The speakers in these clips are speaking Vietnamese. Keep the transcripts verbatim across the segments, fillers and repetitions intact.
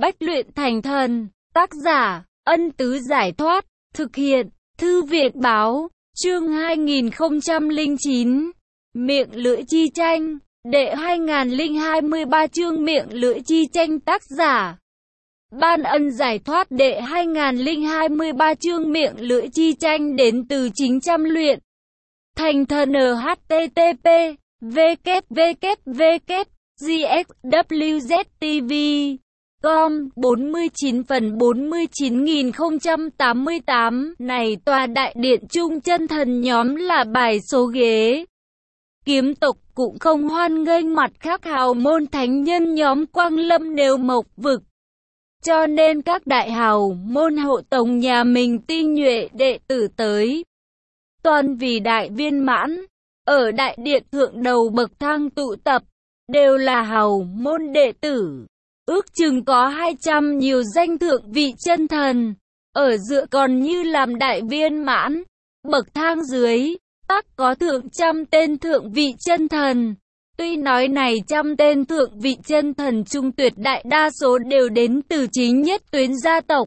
Bách luyện thành thần. Tác giả, Ân Tứ Giải Thoát. Thực hiện, Thư viện Báo. Chương hai nghìn không trăm lẻ chín. Miệng lưỡi chi tranh. Đệ hai nghìn hai mươi ba chương miệng lưỡi chi tranh. Tác giả, Ban Ân Giải Thoát. Đệ hai nghìn hai mươi ba chương miệng lưỡi chi tranh đến từ chính trăm luyện thành thần. H T T P W W W G X W Z T V com bốn mươi chín phần bốn mươi chín nghìn không trăm tám mươi tám. Này tòa đại điện trung chân thần nhóm là bài số ghế. Kiếm tộc cũng không hoan nghênh mặt khác hào môn thánh nhân nhóm Quang Lâm Nêu Mộc Vực. Cho nên các đại hào môn hộ tống nhà mình tinh nhuệ đệ tử tới. Toàn vì đại viên mãn, ở đại điện thượng đầu bậc thang tụ tập, đều là hào môn đệ tử. Ước chừng có hai trăm nhiều danh thượng vị chân thần, ở giữa còn như làm đại viên mãn. Bậc thang dưới, tắc có thượng trăm tên thượng vị chân thần. Tuy nói này trăm tên thượng vị chân thần trung tuyệt đại đa số đều đến từ chính nhất tuyến gia tộc.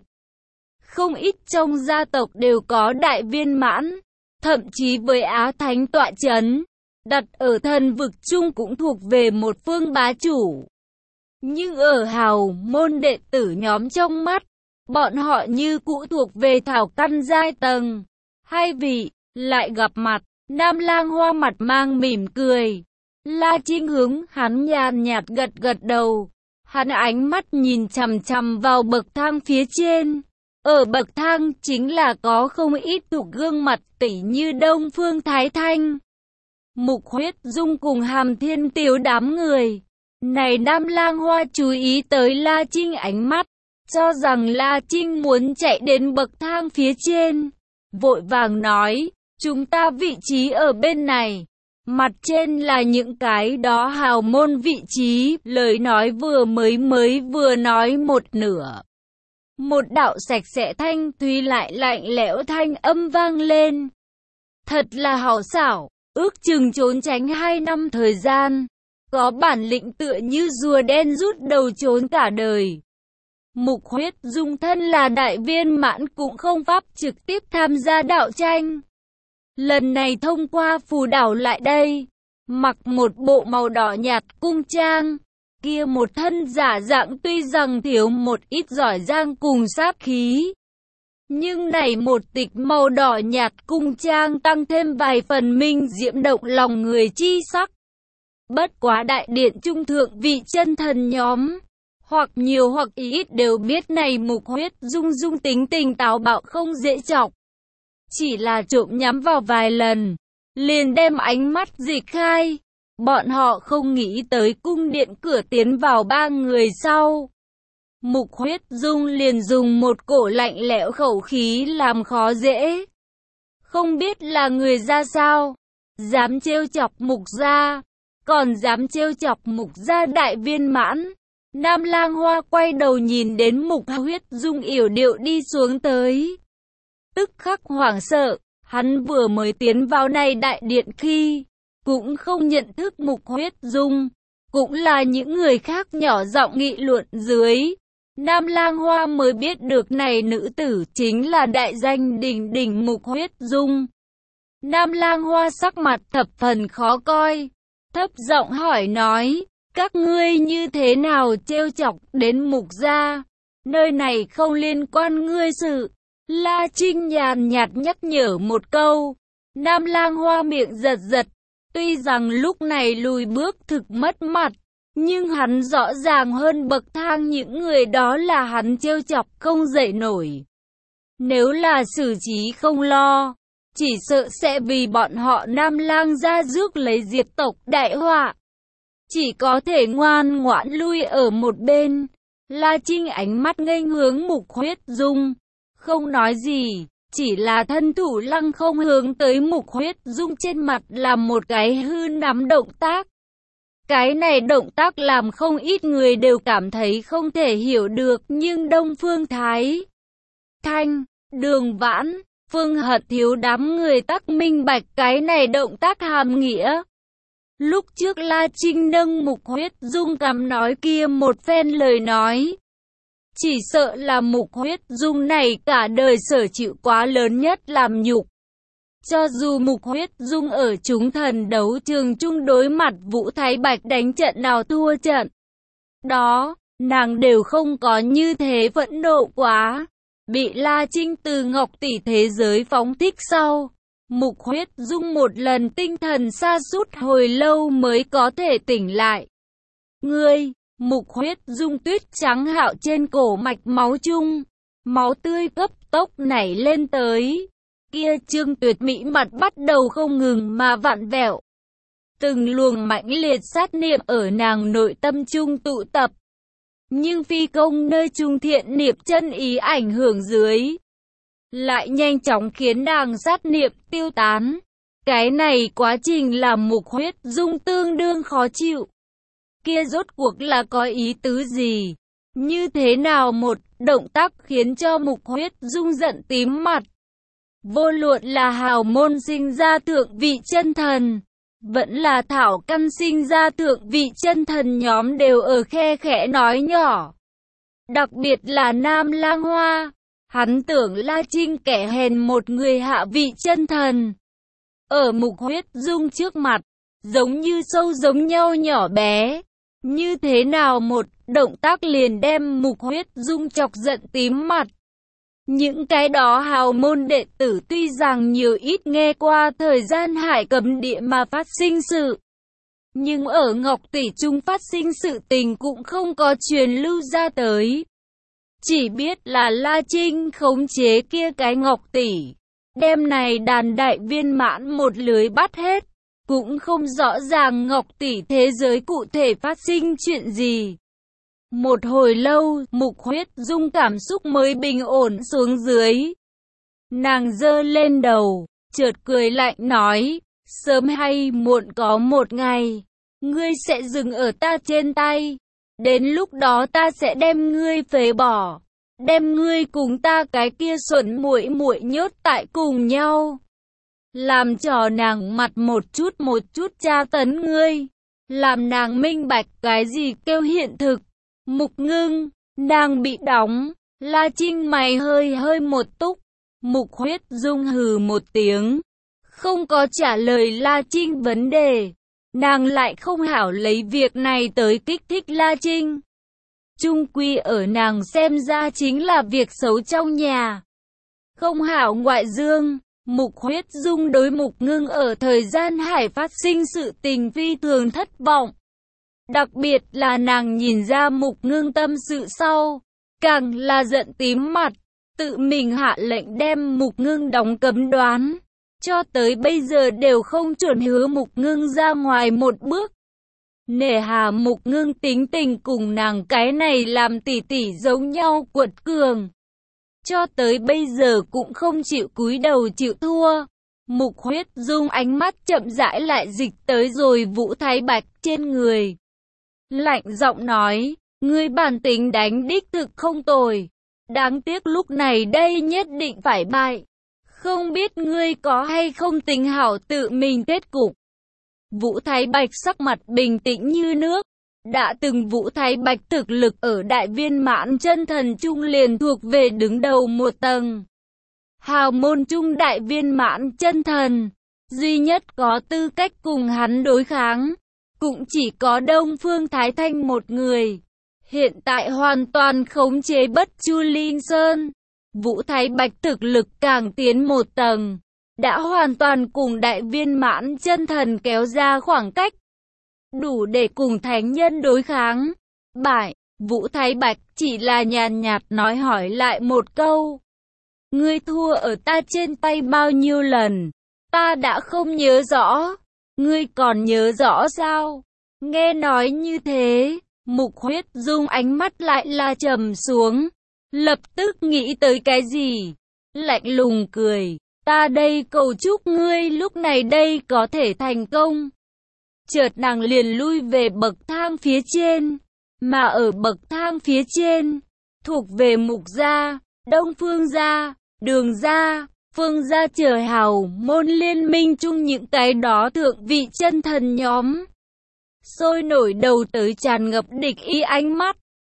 Không ít trong gia tộc đều có đại viên mãn, thậm chí với Á Thánh tọa chấn, đặt ở thần vực chung cũng thuộc về một phương bá chủ. Nhưng ở hào môn đệ tử nhóm trong mắt, bọn họ như cũ thuộc về thảo căn giai tầng. Hai vị, lại gặp mặt, Nam Lang Hoa mặt mang mỉm cười. La Trinh hướng hắn nhàn nhạt gật gật đầu. Hắn ánh mắt nhìn chằm chằm vào bậc thang phía trên. Ở bậc thang chính là có không ít thuộc gương mặt tỷ như Đông Phương Thái Thanh, Mục Huyết Dung cùng Hàm Thiên Tiếu đám người. Này Nam Lang Hoa chú ý tới La Trinh ánh mắt, cho rằng La Trinh muốn chạy đến bậc thang phía trên. Vội vàng nói, chúng ta vị trí ở bên này. Mặt trên là những cái đó hào môn vị trí. Lời nói vừa mới mới vừa nói một nửa. Một đạo sạch sẽ thanh thúy lại lạnh lẽo thanh âm vang lên. Thật là hảo xảo, ước chừng trốn tránh hai năm thời gian. Có bản lĩnh tựa như rùa đen rút đầu trốn cả đời. Mục Huyết Dung thân là đại viên mãn cũng không pháp trực tiếp tham gia đạo tranh. Lần này thông qua phù đảo lại đây, mặc một bộ màu đỏ nhạt cung trang, kia một thân giả dạng tuy rằng thiếu một ít giỏi giang cùng sát khí. Nhưng này một tịch màu đỏ nhạt cung trang tăng thêm vài phần minh diễm động lòng người chi sắc. Bất quá đại điện trung thượng vị chân thần nhóm, hoặc nhiều hoặc ít đều biết này Mục Huyết Dung dung tính tình táo bạo không dễ chọc. Chỉ là trộm nhắm vào vài lần, liền đem ánh mắt dịch khai. Bọn họ không nghĩ tới cung điện cửa tiến vào ba người sau. Mục Huyết Dung liền dùng một cổ lạnh lẽo khẩu khí làm khó dễ. Không biết là người ra sao, dám trêu chọc Mục gia, còn dám trêu chọc Mục gia đại viên mãn. Nam Lang Hoa quay đầu nhìn đến Mục Huyết Dung yểu điệu đi xuống tới. Tức khắc hoảng sợ, hắn vừa mới tiến vào này đại điện khi, cũng không nhận thức Mục Huyết Dung, cũng là những người khác nhỏ giọng nghị luận dưới. Nam Lang Hoa mới biết được này nữ tử chính là đại danh đỉnh đỉnh Mục Huyết Dung. Nam Lang Hoa sắc mặt thập phần khó coi, thấp giọng hỏi nói, các ngươi như thế nào trêu chọc đến Mục gia, nơi này không liên quan ngươi sự. La Trinh nhàn nhạt nhắc nhở một câu. Nam Lang Hoa miệng giật giật. Tuy rằng lúc này lùi bước thực mất mặt, nhưng hắn rõ ràng hơn bậc thang những người đó là hắn trêu chọc không dậy nổi. Nếu là xử trí không lo, chỉ sợ sẽ vì bọn họ Nam Lang gia rước lấy diệt tộc đại họa. Chỉ có thể ngoan ngoãn lui ở một bên. La Trinh ánh mắt nghênh hướng Mục Huyết Dung, không nói gì, chỉ là thân thủ lăng không hướng tới Mục Huyết Dung trên mặt làm một cái hư nắm động tác. Cái này động tác làm không ít người đều cảm thấy không thể hiểu được, nhưng Đông Phương Thái Thanh, Đường Vãn, Phương Hận Thiếu đám người tắc minh bạch cái này động tác hàm nghĩa. Lúc trước La Trinh nâng Mục Huyết Dung cằm nói kia một phen lời nói, Chỉ sợ là Mục Huyết Dung này cả đời sở chịu quá lớn nhất làm nhục. Cho dù Mục Huyết Dung ở chúng thần đấu trường chung đối mặt Vũ Thái Bạch đánh trận nào thua trận đó, nàng đều không có như thế phẫn nộ quá. Bị La Trinh từ Ngọc Tỷ thế giới phóng thích sau, Mục Huyết Dung một lần tinh thần sa sút hồi lâu mới có thể tỉnh lại. Ngươi, Mục Huyết Dung tuyết trắng hạo trên cổ mạch máu chung, máu tươi cấp tốc nảy lên tới. Kia trương tuyệt mỹ mặt bắt đầu không ngừng mà vặn vẹo. Từng luồng mãnh liệt sát niệm ở nàng nội tâm trung tụ tập. Nhưng phi công nơi trung thiện niệm chân ý ảnh hưởng dưới, lại nhanh chóng khiến nàng sát niệm tiêu tán. Cái này quá trình làm Mục Huyết Dung tương đương khó chịu. Kia rốt cuộc là có ý tứ gì? Như thế nào một động tác khiến cho Mục Huyết Dung giận tím mặt? Vô luận là hào môn sinh ra thượng vị chân thần, vẫn là thảo căn sinh ra thượng vị chân thần nhóm đều ở khe khẽ nói nhỏ. Đặc biệt là Nam Lang Hoa, hắn tưởng La Trinh kẻ hèn một người hạ vị chân thần. Ở Mục Huyết Dung trước mặt, giống như sâu giống nhau nhỏ bé. Như thế nào một động tác liền đem Mục Huyết Dung chọc giận tím mặt. Những cái đó hào môn đệ tử tuy rằng nhiều ít nghe qua thời gian Hải Cấm Địa mà phát sinh sự, nhưng ở Ngọc Tỷ Trung phát sinh sự tình cũng không có truyền lưu ra tới. Chỉ biết là La Trinh khống chế kia cái Ngọc Tỷ, đem này đàn đại viên mãn một lưới bắt hết, cũng không rõ ràng Ngọc Tỷ thế giới cụ thể phát sinh chuyện gì. Một hồi lâu, Mục Huyết Dung cảm xúc mới bình ổn xuống dưới. Nàng giơ lên đầu, chợt cười lạnh nói, sớm hay muộn có một ngày, ngươi sẽ dừng ở ta trên tay. Đến lúc đó ta sẽ đem ngươi phế bỏ, đem ngươi cùng ta cái kia xuẩn muội muội nhốt tại cùng nhau. Làm cho nàng mặt một chút một chút tra tấn ngươi, làm nàng minh bạch cái gì kêu hiện thực. Mục Ngưng, nàng bị đóng. La Trinh mày hơi hơi một túc. Mục Huyết Dung hừ một tiếng, không có trả lời La Trinh vấn đề. Nàng lại không hảo lấy việc này tới kích thích La Trinh. Chung quy ở nàng xem ra chính là việc xấu trong nhà, không hảo ngoại dương. Mục Huyết Dung đối Mục Ngưng ở thời gian Hải phát sinh sự tình phi thường thất vọng. Đặc biệt là nàng nhìn ra Mục Ngưng tâm sự sau, càng là giận tím mặt, tự mình hạ lệnh đem Mục Ngưng đóng cấm đoán. Cho tới bây giờ đều không chuẩn hứa Mục Ngưng ra ngoài một bước. Nể hà Mục Ngưng tính tình cùng nàng cái này làm tỷ tỷ giống nhau quật cường. Cho tới bây giờ cũng không chịu cúi đầu chịu thua. Mục Huyết Dung ánh mắt chậm rãi lại dịch tới rồi Vũ Thái Bạch trên người. Lạnh giọng nói, ngươi bản tính đánh đích thực không tồi. Đáng tiếc lúc này đây nhất định phải bại. Không biết ngươi có hay không tính hảo tự mình kết cục. Vũ Thái Bạch sắc mặt bình tĩnh như nước. Đã từng Vũ Thái Bạch thực lực ở đại viên mãn chân thần trung liền thuộc về đứng đầu một tầng. Hào môn trung đại viên mãn chân thần, duy nhất có tư cách cùng hắn đối kháng, cũng chỉ có Đông Phương Thái Thanh một người. Hiện tại hoàn toàn khống chế Bất Chu Linh Sơn. Vũ Thái Bạch thực lực càng tiến một tầng, đã hoàn toàn cùng đại viên mãn chân thần kéo ra khoảng cách, đủ để cùng thánh nhân đối kháng. Bại, Vũ Thái Bạch chỉ là nhàn nhạt nói hỏi lại một câu. Ngươi thua ở ta trên tay bao nhiêu lần? Ta đã không nhớ rõ. Ngươi còn nhớ rõ sao? Nghe nói như thế, Mục Huyết Dung ánh mắt lại là trầm xuống. Lập tức nghĩ tới cái gì? Lạnh lùng cười. Ta đây cầu chúc ngươi lúc này đây có thể thành công. Chợt nàng liền lui về bậc thang phía trên. Mà ở bậc thang phía trên, thuộc về Mục gia, Đông Phương gia, Đường gia, Phương gia chờ hào môn liên minh chung những cái đó thượng vị chân thần nhóm. Sôi nổi đầu tới tràn ngập địch ý ánh mắt.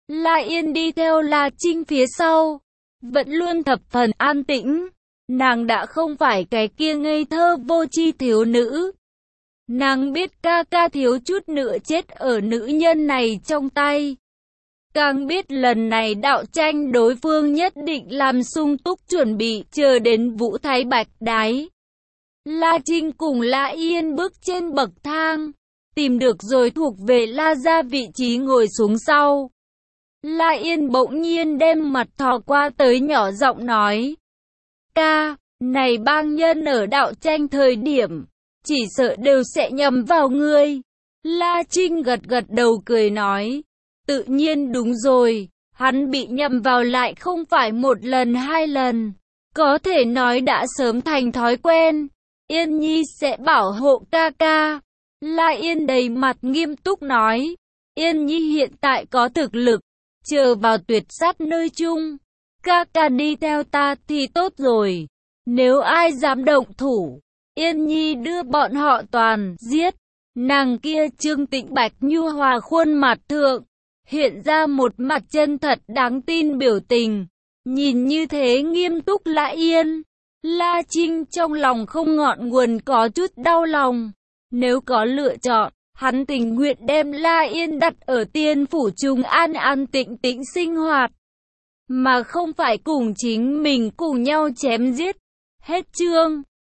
La Yên đi theo La Trinh phía sau, vẫn luôn thập phần an tĩnh. Nàng đã không phải cái kia ngây thơ vô tri thiếu nữ. Nàng biết ca ca thiếu chút nữa chết ở nữ nhân này trong tay. Càng biết lần này đạo tranh đối phương nhất định làm sung túc chuẩn bị chờ đến Vũ Thái Bạch đái. La Trinh cùng La Yên bước trên bậc thang, tìm được rồi thuộc về La gia vị trí ngồi xuống sau. La Yên bỗng nhiên đem mặt thò qua tới nhỏ giọng nói. Ca, này bang nhân ở đạo tranh thời điểm, chỉ sợ đều sẽ nhầm vào ngươi. La Trinh gật gật đầu cười nói. Tự nhiên đúng rồi, hắn bị nhầm vào lại không phải một lần hai lần. Có thể nói đã sớm thành thói quen. Yên Nhi sẽ bảo hộ ca ca. La Yên đầy mặt nghiêm túc nói. Yên Nhi hiện tại có thực lực, chờ vào tuyệt sát nơi chung. Ca ca đi theo ta thì tốt rồi. Nếu ai dám động thủ, Yên Nhi đưa bọn họ toàn giết. Nàng kia Trương Tĩnh Bạch nhu hòa khuôn mặt thượng, hiện ra một mặt chân thật đáng tin biểu tình. Nhìn như thế nghiêm túc La Yên, La Trinh trong lòng không ngọn nguồn có chút đau lòng. Nếu có lựa chọn, hắn tình nguyện đem La Yên đặt ở tiên phủ Trung an an tĩnh tĩnh sinh hoạt, mà không phải cùng chính mình cùng nhau chém giết. Hết chương.